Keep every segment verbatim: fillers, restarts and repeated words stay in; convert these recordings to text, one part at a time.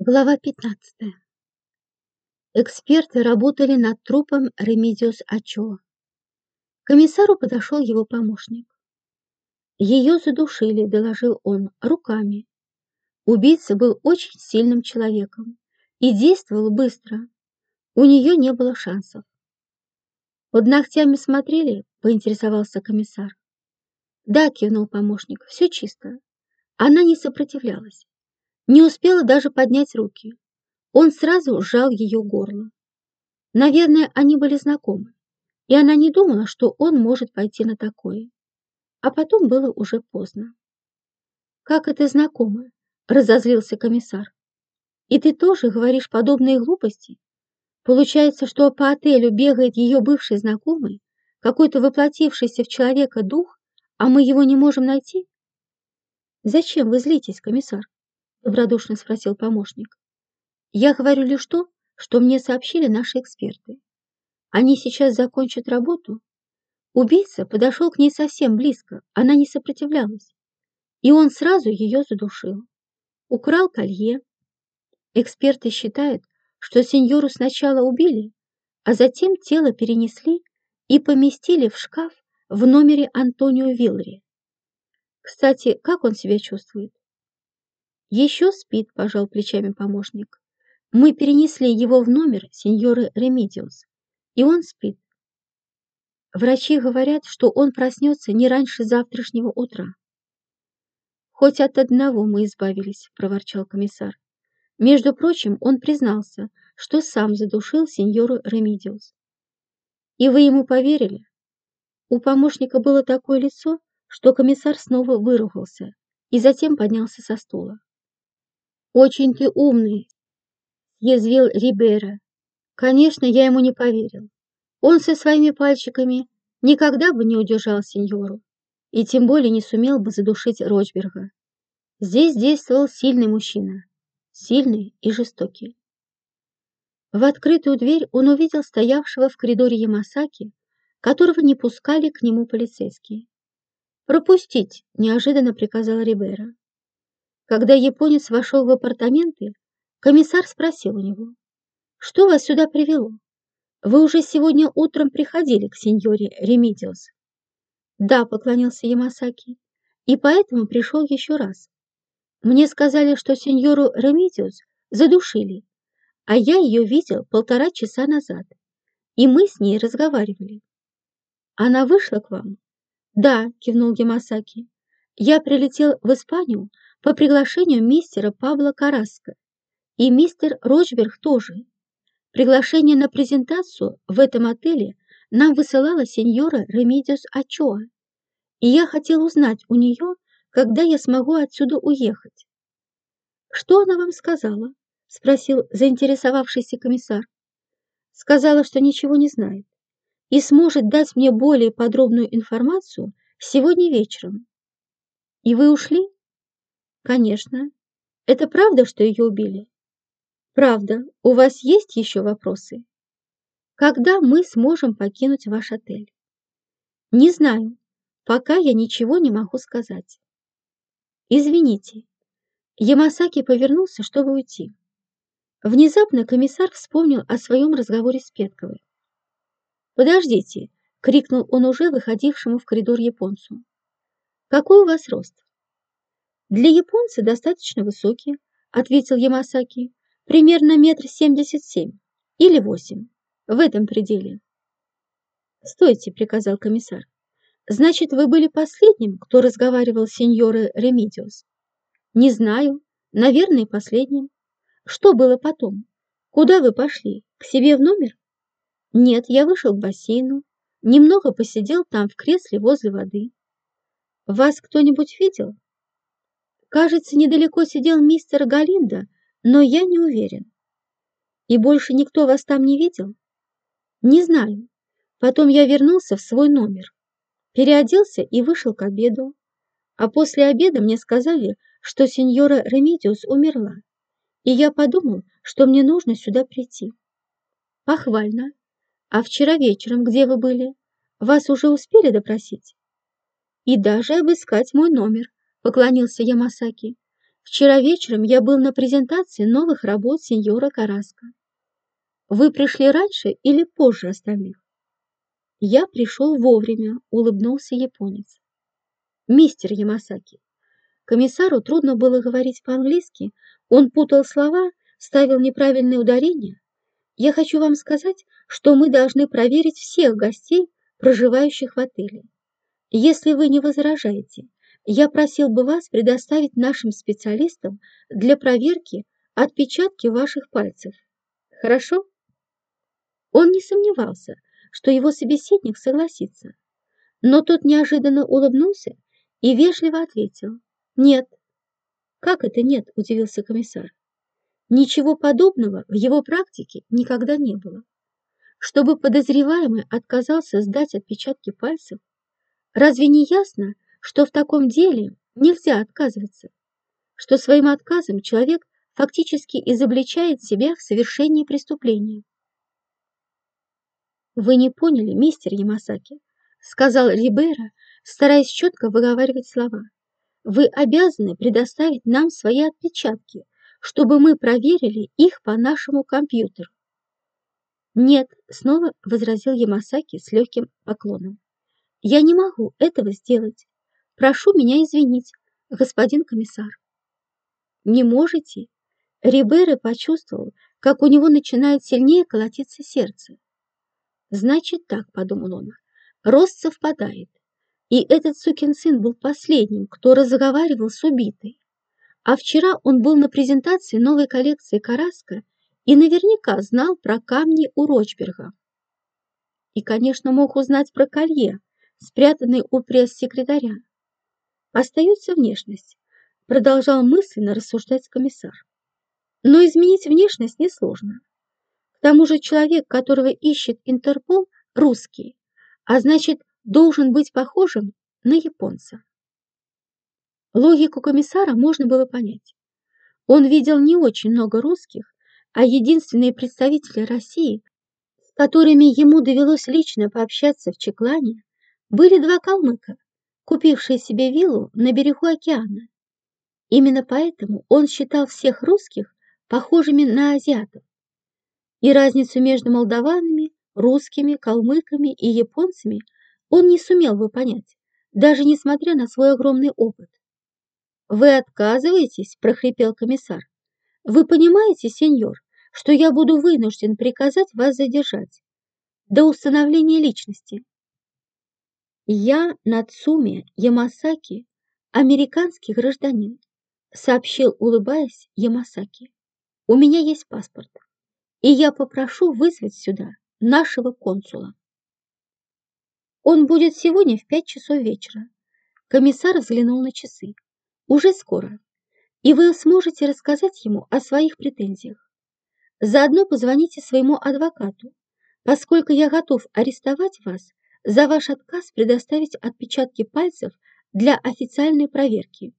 Глава пятнадцатая. Эксперты работали над трупом Ремидиус Ачоа. К комиссару подошел его помощник. «Ее задушили», — доложил он, — «руками. Убийца был очень сильным человеком и действовал быстро. У нее не было шансов». «Под ногтями смотрели?» — поинтересовался комиссар. «Да», — кивнул помощник, — «все чисто. Она не сопротивлялась, не успела даже поднять руки. Он сразу сжал ее горло. Наверное, они были знакомы, и она не думала, что он может пойти на такое. А потом было уже поздно. «Как это знакомы?» — разозлился комиссар. «И ты тоже говоришь подобные глупости? Получается, что по отелю бегает ее бывший знакомый, какой-то воплотившийся в человека дух, а мы его не можем найти?» «Зачем вы злитесь, комиссар?» — добродушно спросил помощник. «Я говорю лишь то, что мне сообщили наши эксперты. Они сейчас закончат работу. Убийца подошел к ней совсем близко, она не сопротивлялась. И он сразу ее задушил. Украл колье. Эксперты считают, что сеньору сначала убили, а затем тело перенесли и поместили в шкаф в номере Антонио Виллари. Кстати, как он себя чувствует?» «Еще спит», — пожал плечами помощник. «Мы перенесли его в номер сеньоры Ремидиус, и он спит. Врачи говорят, что он проснется не раньше завтрашнего утра». «Хоть от одного мы избавились», — проворчал комиссар. «Между прочим, он признался, что сам задушил сеньору Ремидиус». «И вы ему поверили?» У помощника было такое лицо, что комиссар снова выругался и затем поднялся со стула. «Очень ты умный», — съязвил Рибейро. «Конечно, я ему не поверил. Он со своими пальчиками никогда бы не удержал сеньору и тем более не сумел бы задушить Рочберга. Здесь действовал сильный мужчина, сильный и жестокий». В открытую дверь он увидел стоявшего в коридоре Ямасаки, которого не пускали к нему полицейские. «Пропустить!» – неожиданно приказал Рибейро. Когда японец вошел в апартаменты, комиссар спросил у него: «Что вас сюда привело? Вы уже сегодня утром приходили к сеньоре Ремидиус?» «Да», — поклонился Ямасаки, — «и поэтому пришел еще раз. Мне сказали, что сеньору Ремидиус задушили, а я ее видел полтора часа назад, и мы с ней разговаривали». «Она вышла к вам?» «Да», — кивнул Ямасаки. «Я прилетел в Испанию по приглашению мистера Пабло Караско, и мистер Рочберг тоже. Приглашение на презентацию в этом отеле нам высылала сеньора Ремидиус Ачоа, и я хотел узнать у нее, когда я смогу отсюда уехать». «Что она вам сказала?» — спросил заинтересовавшийся комиссар. «Сказала, что ничего не знает и сможет дать мне более подробную информацию сегодня вечером». «И вы ушли?» «Конечно. Это правда, что ее убили?» «Правда. У вас есть еще вопросы?» «Когда мы сможем покинуть ваш отель?» «Не знаю. Пока я ничего не могу сказать». «Извините». Ямасаки повернулся, чтобы уйти. Внезапно комиссар вспомнил о своем разговоре с Петковой. «Подождите!» — крикнул он уже выходившему в коридор японцу. «Какой у вас рост?» «Для японца достаточно высокий», — ответил Ямасаки. «Примерно метр семьдесят семь или восемь. В этом пределе». «Стойте!» — приказал комиссар. «Значит, вы были последним, кто разговаривал с сеньорой Ремидиус?» «Не знаю. Наверное, последним. Что было потом? Куда вы пошли? К себе в номер?» «Нет, я вышел к бассейну. Немного посидел там в кресле возле воды». «Вас кто-нибудь видел?» «Кажется, недалеко сидел мистер Галиндо, но я не уверен». «И больше никто вас там не видел?» «Не знаю. Потом я вернулся в свой номер, переоделся и вышел к обеду. А после обеда мне сказали, что сеньора Ремидиус умерла, и я подумал, что мне нужно сюда прийти». «Похвально. А вчера вечером где вы были? Вас уже успели допросить?» «И даже обыскать мой номер», — поклонился Ямасаки. Вчера вечером я был на презентации новых работ сеньора Караско. Вы пришли раньше или позже остальных? Я пришел вовремя, улыбнулся японец. Мистер Ямасаки, комиссару трудно было говорить по-английски, он путал слова, ставил неправильные ударения. Я хочу вам сказать, что мы должны проверить всех гостей, проживающих в отеле. Если вы не возражаете, я просил бы вас предоставить нашим специалистам для проверки отпечатки ваших пальцев. Хорошо? Он не сомневался, что его собеседник согласится, но тот неожиданно улыбнулся и вежливо ответил: «Нет». «Как это нет?» – удивился комиссар. Ничего подобного в его практике никогда не было. Чтобы подозреваемый отказался сдать отпечатки пальцев, разве не ясно, что в таком деле нельзя отказываться, что своим отказом человек фактически изобличает себя в совершении преступления? «Вы не поняли, мистер Ямасаки», — сказал Рибейро, стараясь четко выговаривать слова. «Вы обязаны предоставить нам свои отпечатки, чтобы мы проверили их по нашему компьютеру». «Нет», — снова возразил Ямасаки с легким поклоном. «Я не могу этого сделать. Прошу меня извинить, господин комиссар». «Не можете?» Рибейро почувствовал, как у него начинает сильнее колотиться сердце. «Значит так», — подумал он, — «рост совпадает. И этот сукин сын был последним, кто разговаривал с убитой. А вчера он был на презентации новой коллекции Караско и наверняка знал про камни у Рочберга. И, конечно, мог узнать про колье, спрятанное у пресс-секретаря. Остается внешность», — продолжал мысленно рассуждать комиссар. «Но изменить внешность несложно. К тому же человек, которого ищет Интерпол, русский, а значит, должен быть похожим на японца». Логику комиссара можно было понять. Он видел не очень много русских, а единственные представители России, с которыми ему довелось лично пообщаться в Чеклане, были два калмыка, купившие себе виллу на берегу океана. Именно поэтому он считал всех русских похожими на азиатов. И разницу между молдаванами, русскими, калмыками и японцами он не сумел бы понять, даже несмотря на свой огромный опыт. «Вы отказываетесь?» – прохрипел комиссар. «Вы понимаете, сеньор, что я буду вынужден приказать вас задержать до установления личности?» «Я Нацуме Ямасаки, американский гражданин», – сообщил, улыбаясь, Ямасаки. «У меня есть паспорт, и я попрошу вызвать сюда нашего консула». «Он будет сегодня в пять часов вечера». Комиссар взглянул на часы. «Уже скоро, и вы сможете рассказать ему о своих претензиях. Заодно позвоните своему адвокату, поскольку я готов арестовать вас за ваш отказ предоставить отпечатки пальцев для официальной проверки».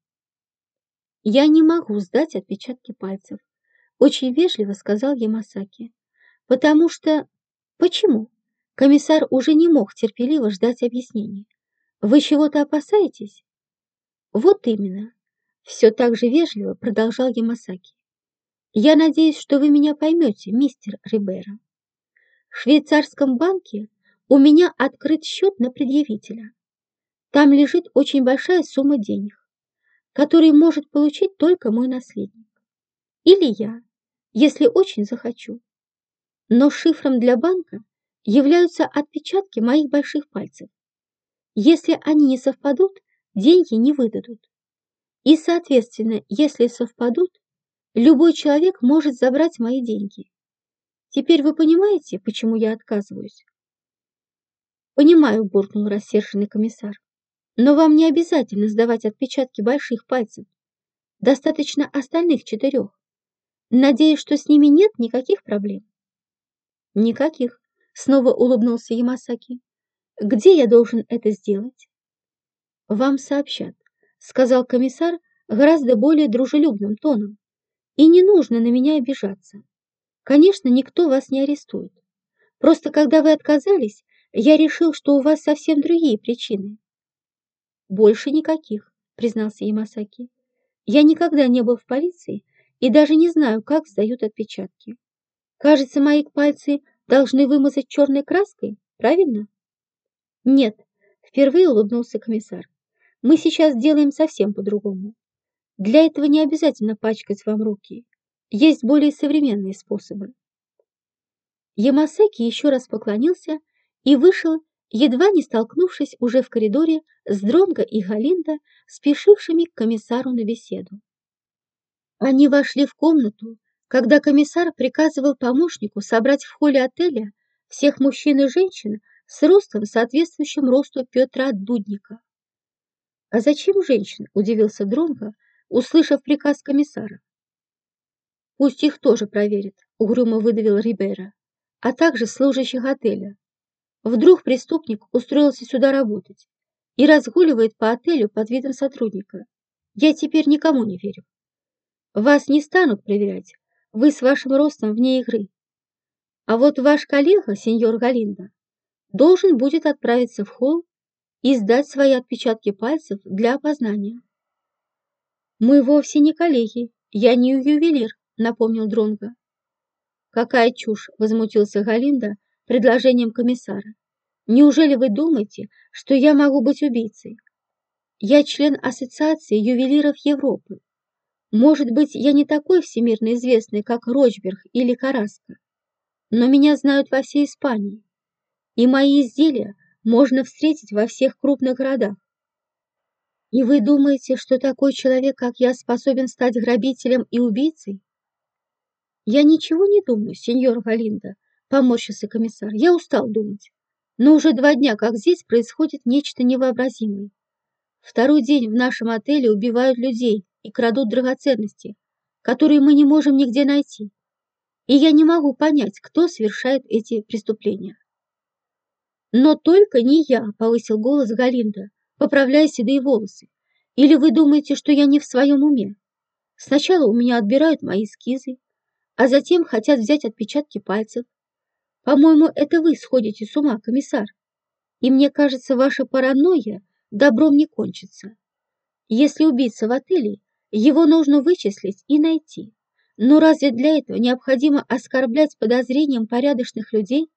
«Я не могу сдать отпечатки пальцев», — очень вежливо сказал Ямасаки. «Потому что...» «Почему?» Комиссар уже не мог терпеливо ждать объяснений. «Вы чего-то опасаетесь?» «Вот именно», — все так же вежливо продолжал Ямасаки. «Я надеюсь, что вы меня поймете, мистер Рибейро. В швейцарском банке у меня открыт счет на предъявителя. Там лежит очень большая сумма денег, которые может получить только мой наследник. Или я, если очень захочу. Но шифром для банка являются отпечатки моих больших пальцев. Если они не совпадут, деньги не выдадут. И, соответственно, если совпадут, любой человек может забрать мои деньги. Теперь вы понимаете, почему я отказываюсь?» «Понимаю», — буркнул рассерженный комиссар. «Но вам не обязательно сдавать отпечатки больших пальцев. Достаточно остальных четырех. Надеюсь, что с ними нет никаких проблем». «Никаких», — снова улыбнулся Ямасаки. «Где я должен это сделать?» «Вам сообщат», — сказал комиссар гораздо более дружелюбным тоном. «И не нужно на меня обижаться. Конечно, никто вас не арестует. Просто когда вы отказались, я решил, что у вас совсем другие причины». «Больше никаких», — признался Ямасаки. Я никогда не был в полиции и даже не знаю, как сдают отпечатки. Кажется, мои пальцы должны вымазать черной краской, правильно? Нет, впервые улыбнулся комиссар. Мы сейчас делаем совсем по-другому. Для этого не обязательно пачкать вам руки. Есть более современные способы. Ямасаки еще раз поклонился и вышел, едва не столкнувшись уже в коридоре с Дронго и Галиндо, спешившими к комиссару на беседу. Они вошли в комнату, когда комиссар приказывал помощнику собрать в холле отеля всех мужчин и женщин с ростом, соответствующим росту Петра Дудника. «А зачем женщин?» – удивился Дронго, услышав приказ комиссара. «Пусть их тоже проверят», – угрюмо выдавил Рибейро, «а также служащих отеля. Вдруг преступник устроился сюда работать и разгуливает по отелю под видом сотрудника. Я теперь никому не верю. Вас не станут проверять, вы с вашим ростом вне игры. А вот ваш коллега, сеньор Галиндо, должен будет отправиться в холл и сдать свои отпечатки пальцев для опознания». «Мы вовсе не коллеги, я не ювелир», — напомнил Дронго. «Какая чушь!» — возмутился Галиндо предложением комиссара. «Неужели вы думаете, что я могу быть убийцей? Я член Ассоциации ювелиров Европы. Может быть, я не такой всемирно известный, как Рочберг или Караско, но меня знают во всей Испании, и мои изделия можно встретить во всех крупных городах. И вы думаете, что такой человек, как я, способен стать грабителем и убийцей?» «Я ничего не думаю, сеньор Галиндо», — поморщился комиссар. «Я устал думать. Но уже два дня, как здесь происходит нечто невообразимое. Второй день в нашем отеле убивают людей и крадут драгоценности, которые мы не можем нигде найти. И я не могу понять, кто совершает эти преступления». «Но только не я», — повысил голос Галиндо, поправляя седые волосы. «Или вы думаете, что я не в своем уме? Сначала у меня отбирают мои эскизы, а затем хотят взять отпечатки пальцев. По-моему, это вы сходите с ума, комиссар. И мне кажется, ваша паранойя добром не кончится. Если убийца в отеле, его нужно вычислить и найти. Но разве для этого необходимо оскорблять подозрением порядочных людей?»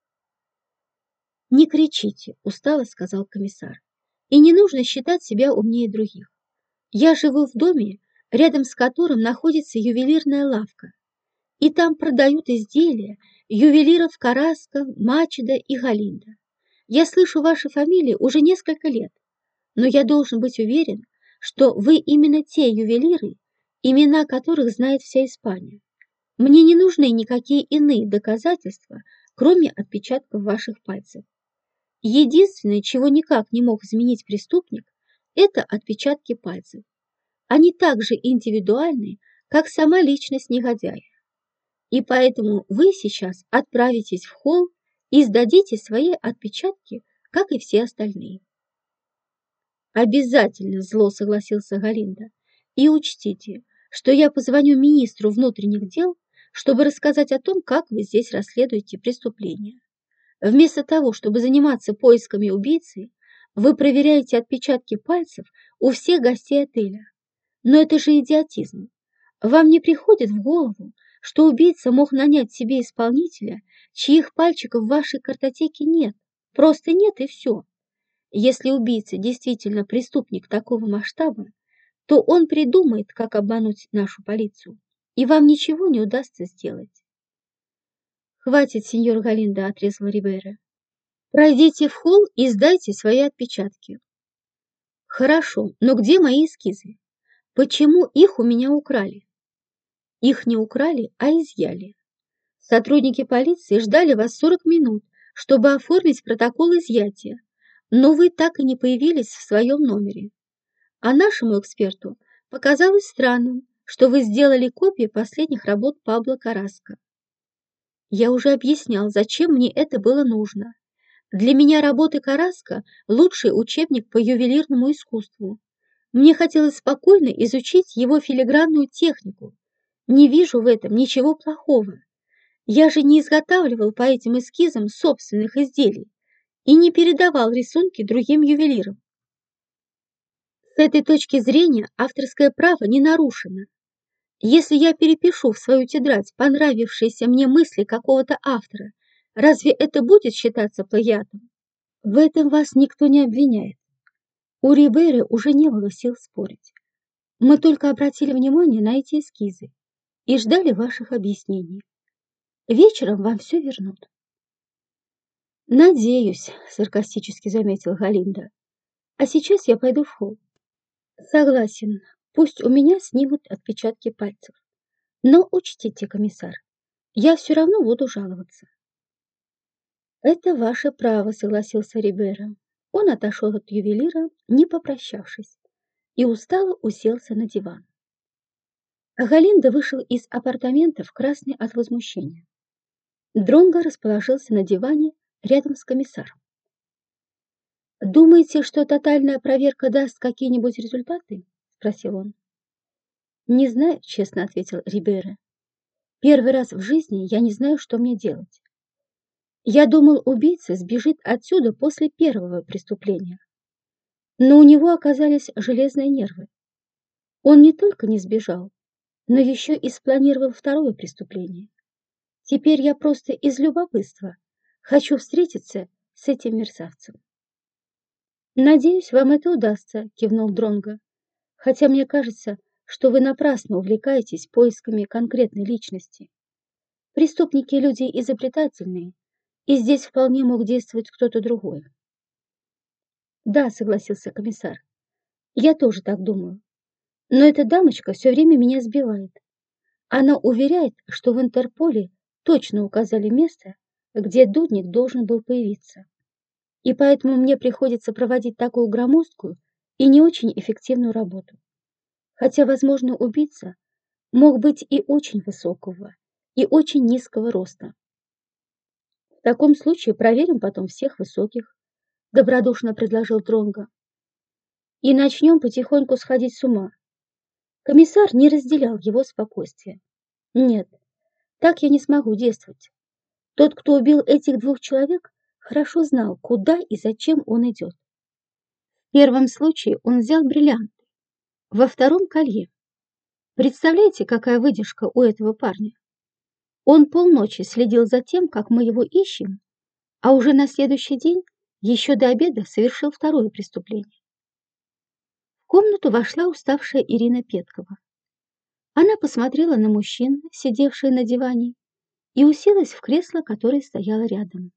«Не кричите», — устало сказал комиссар. «И не нужно считать себя умнее других. Я живу в доме, рядом с которым находится ювелирная лавка, и там продают изделия ювелиров Караско, Мачедо и Галиндо. Я слышу ваши фамилии уже несколько лет, но я должен быть уверен, что вы именно те ювелиры, имена которых знает вся Испания. Мне не нужны никакие иные доказательства, кроме отпечатков ваших пальцев. Единственное, чего никак не мог изменить преступник, это отпечатки пальцев. Они так же индивидуальны, как сама личность негодяя. И поэтому вы сейчас отправитесь в холл и сдадите свои отпечатки, как и все остальные». «Обязательно», — зло согласился Галиндо. «И учтите, что я позвоню министру внутренних дел, чтобы рассказать о том, как вы здесь расследуете преступления. Вместо того, чтобы заниматься поисками убийцы, вы проверяете отпечатки пальцев у всех гостей отеля. Но это же идиотизм. Вам не приходит в голову, что убийца мог нанять себе исполнителя, чьих пальчиков в вашей картотеке нет? Просто нет и все. Если убийца действительно преступник такого масштаба, то он придумает, как обмануть нашу полицию, и вам ничего не удастся сделать». «Хватит, сеньор Галиндо», — отрезал Рибейро. «Пройдите в холл и сдайте свои отпечатки». «Хорошо, но где мои эскизы? Почему их у меня украли?» «Их не украли, а изъяли. Сотрудники полиции ждали вас сорок минут, чтобы оформить протокол изъятия, но вы так и не появились в своем номере. А нашему эксперту показалось странным, что вы сделали копии последних работ Пабло Караско. Я уже объяснял, зачем мне это было нужно. Для меня работы Караско – лучший учебник по ювелирному искусству. Мне хотелось спокойно изучить его филигранную технику. Не вижу в этом ничего плохого. Я же не изготавливал по этим эскизам собственных изделий и не передавал рисунки другим ювелирам. С этой точки зрения авторское право не нарушено. Если я перепишу в свою тетрадь понравившиеся мне мысли какого-то автора, разве это будет считаться плагиатом? В этом вас никто не обвиняет. У Рибейро уже не было сил спорить. Мы только обратили внимание на эти эскизы и ждали ваших объяснений. Вечером вам все вернут. Надеюсь, саркастически заметила Галинда. А сейчас я пойду в холл. Согласен, пусть у меня снимут отпечатки пальцев. Но учтите, комиссар, я все равно буду жаловаться. Это ваше право, согласился Рибейро. Он отошел от ювелира, не попрощавшись, и устало уселся на диван. А Галинда вышел из апартаментов красный от возмущения. Дронго расположился на диване рядом с комиссаром. «Думаете, что тотальная проверка даст какие-нибудь результаты?» — спросил он. «Не знаю», — честно ответил Рибейро. «Первый раз в жизни я не знаю, что мне делать. Я думал, убийца сбежит отсюда после первого преступления. Но у него оказались железные нервы. Он не только не сбежал, но еще и спланировал второе преступление. Теперь я просто из любопытства хочу встретиться с этим мерзавцем». «Надеюсь, вам это удастся», — кивнул Дронго. «Хотя мне кажется, что вы напрасно увлекаетесь поисками конкретной личности. Преступники — люди изобретательные, и здесь вполне мог действовать кто-то другой». «Да», — согласился комиссар, — «я тоже так думаю. Но эта дамочка все время меня сбивает. Она уверяет, что в Интерполе точно указали место, где Дудник должен был появиться. И поэтому мне приходится проводить такую громоздкую и не очень эффективную работу. Хотя, возможно, убийца мог быть и очень высокого, и очень низкого роста. В таком случае проверим потом всех высоких, добродушно предложил Дронго. И начнем потихоньку сходить с ума. Комиссар не разделял его спокойствия. Нет, так я не смогу действовать. Тот, кто убил этих двух человек, хорошо знал, куда и зачем он идет. В первом случае он взял бриллианты, во втором — колье. Представляете, какая выдержка у этого парня? Он полночи следил за тем, как мы его ищем, а уже на следующий день, еще до обеда, совершил второе преступление. В комнату вошла уставшая Ирина Петкова. Она посмотрела на мужчин, сидевших на диване, и уселась в кресло, которое стояло рядом.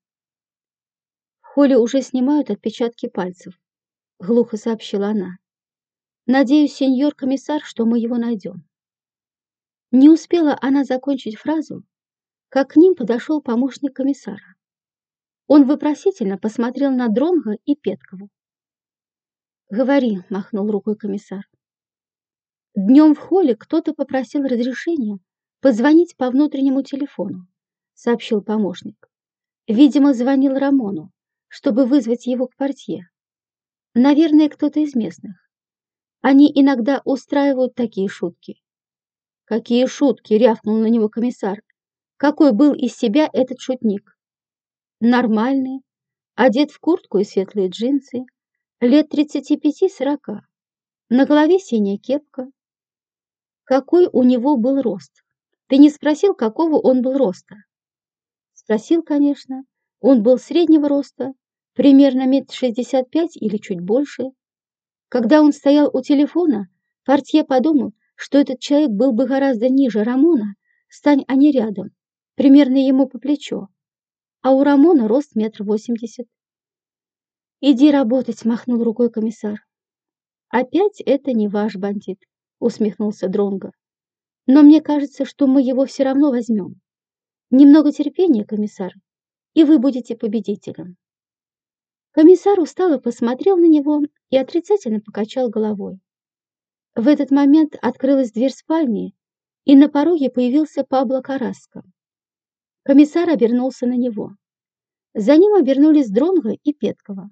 «В холле уже снимают отпечатки пальцев», — глухо сообщила она. «Надеюсь, сеньор комиссар, что мы его найдем». Не успела она закончить фразу, как к ним подошел помощник комиссара. Он вопросительно посмотрел на Дронго и Петкову. «Говори», — махнул рукой комиссар. «Днем в холле кто-то попросил разрешения позвонить по внутреннему телефону», — сообщил помощник. «Видимо, звонил Рамону, чтобы вызвать его к портье. Наверное, кто-то из местных. Они иногда устраивают такие шутки». «Какие шутки?» — рявкнул на него комиссар. «Какой был из себя этот шутник?» «Нормальный, одет в куртку и светлые джинсы, лет тридцати пяти-сорока, на голове синяя кепка». «Какой у него был рост? Ты не спросил, какого он был роста?» «Спросил, конечно. Он был среднего роста, примерно метр шестьдесят пять или чуть больше. Когда он стоял у телефона, портье подумал, что этот человек был бы гораздо ниже Рамона, стань они рядом, примерно ему по плечо, а у Рамона рост метр восемьдесят». «Иди работать», — махнул рукой комиссар. «Опять это не ваш бандит», — усмехнулся Дронго. «Но мне кажется, что мы его все равно возьмем. Немного терпения, комиссар, и вы будете победителем». Комиссар устало посмотрел на него и отрицательно покачал головой. В этот момент открылась дверь спальни, и на пороге появился Пабло Карраско. Комиссар обернулся на него. За ним обернулись Дронго и Петкова.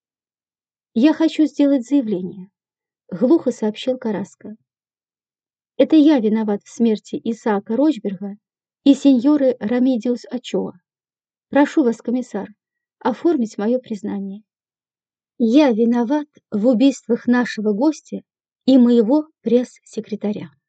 «Я хочу сделать заявление», — глухо сообщил Карраско. «Это я виноват в смерти Исаака Рочберга и сеньоры Ремедиус Ачоа. Прошу вас, комиссар, оформить мое признание. Я виноват в убийствах нашего гостя и моего пресс-секретаря.